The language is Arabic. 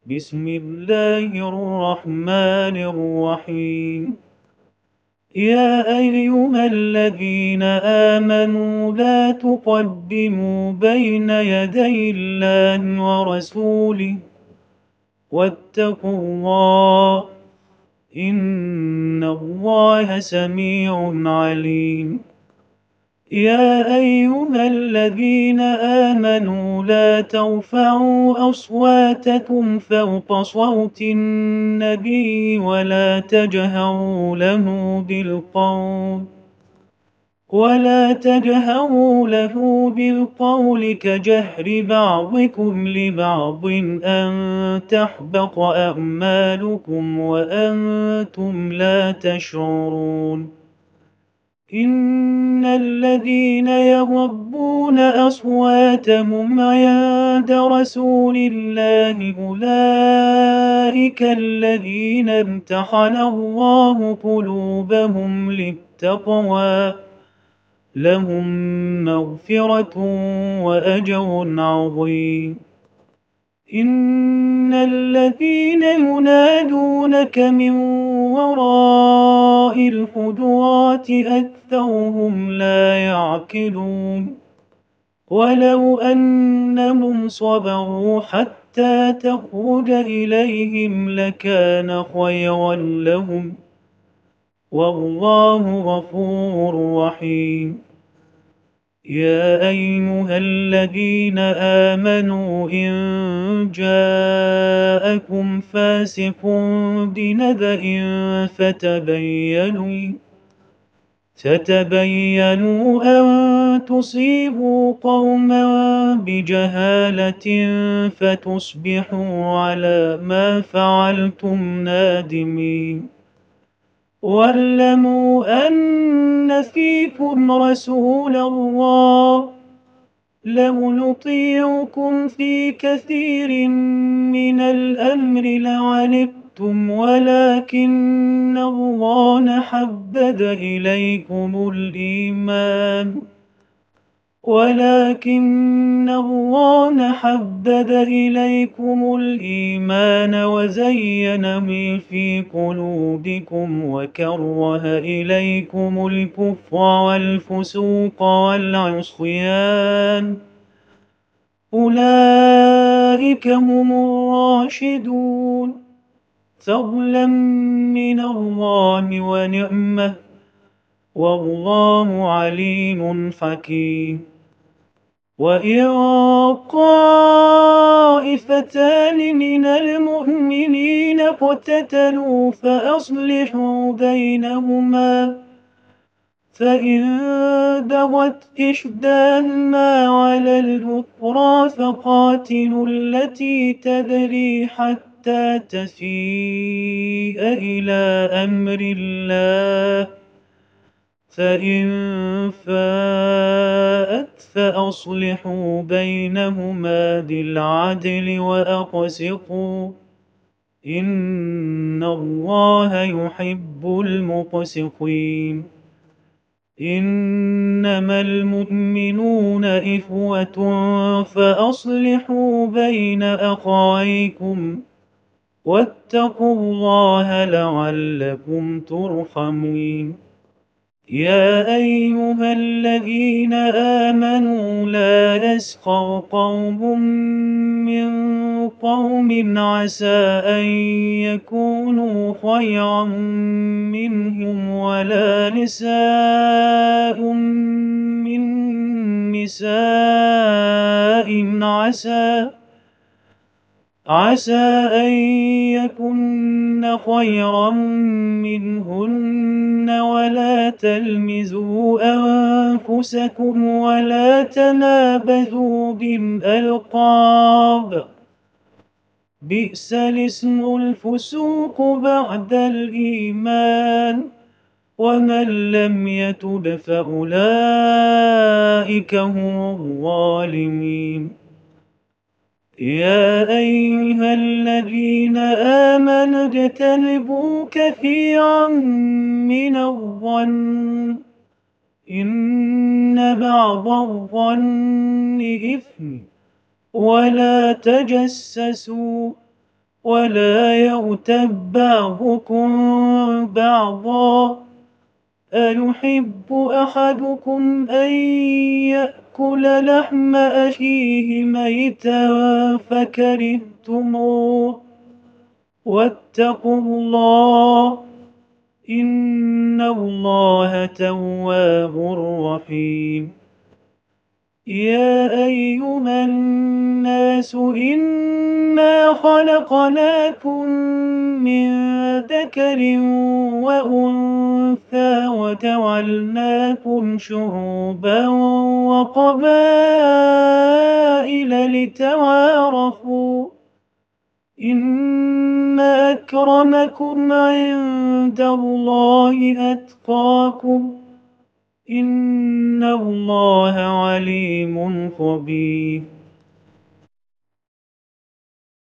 بسم الله الرحمن الرحيم. يا أيها الذين آمنوا لا تقدموا بين يدي الله ورسوله واتقوا الله إن الله سميع عليم. يا أيها الذين آمنوا لا ترفعوا أصواتكم فوق صوت النبي ولا تجهروا له بالقول كجهر بعضكم لبعض أن تحبط أعمالكم وأنتم لا تشعرون. إن الذين يغضون أصواتهم عند رسول الله أولئك الذين امتحن الله قلوبهم للتقوى لهم مغفرة وأجر عظيم. إن الذين ينادونك من وراء الحجرات أكثرهم لا يعقلون. ولو أنهم صبروا حتى تخرج إليهم لكان خيرا لهم والله غفور رحيم. يا أيها الذين آمنوا إن جاءكم فاسق بنبأ فتبينوا أن تصيبوا قوما بجهالة فتصبحوا على ما فعلتم نادمين. واعلموا أن فيكم رسول الله لو يطيعكم في كثير من الأمر لعنتم ولكن الله حبب إليكم الإيمان وزينه في قلوبكم وكره إليكم الكفر والفسوق والعصيان أولئك هم الراشدون فضلا من الله ونعمة والله عليم حكيم. وإن طائفتان من المؤمنين اقتتلوا فأصلحوا بينهما فإن بغت إحداهما على الأخرى فقاتلوا التي تبغي حتى تفيء إلى أمر الله فإن فاءت فأصلحوا بينهما بالعدل وأقسطوا إن الله يحب المقسطين. إنما المؤمنون إخوة فأصلحوا بين أخويكم واتقوا الله لعلكم ترحمون. يا أيها الذين آمنوا لا يسخر قوم من قوم عسى أن يكونوا خيرا منهم ولا نساء من نساء عسى أن يكن خيرا منهن ولا تلمزوا أنفسكم ولا تنابذوا بالألقاب بئس الاسم الفسوق بعد الإيمان ومن لم يتب فأولئك هم الظالمين. يا أيها الذين آمنوا اجتنبوا كثيرا من الظن إن بعض الظن إثم ولا تجسسوا ولا يغتب بعضكم بعضا أيحب أحدكم أن يأكل لحم أخيه ميتا فكرهتموه واتقوا الله إن الله تواب رحيم يا أيها الناس إنا خلقناكم من ذكر وأنثى وجعلناكم شعوبا وقبائل لتعارفوا إن أكرمكم عند الله أتقاكم إن الله عليم خبير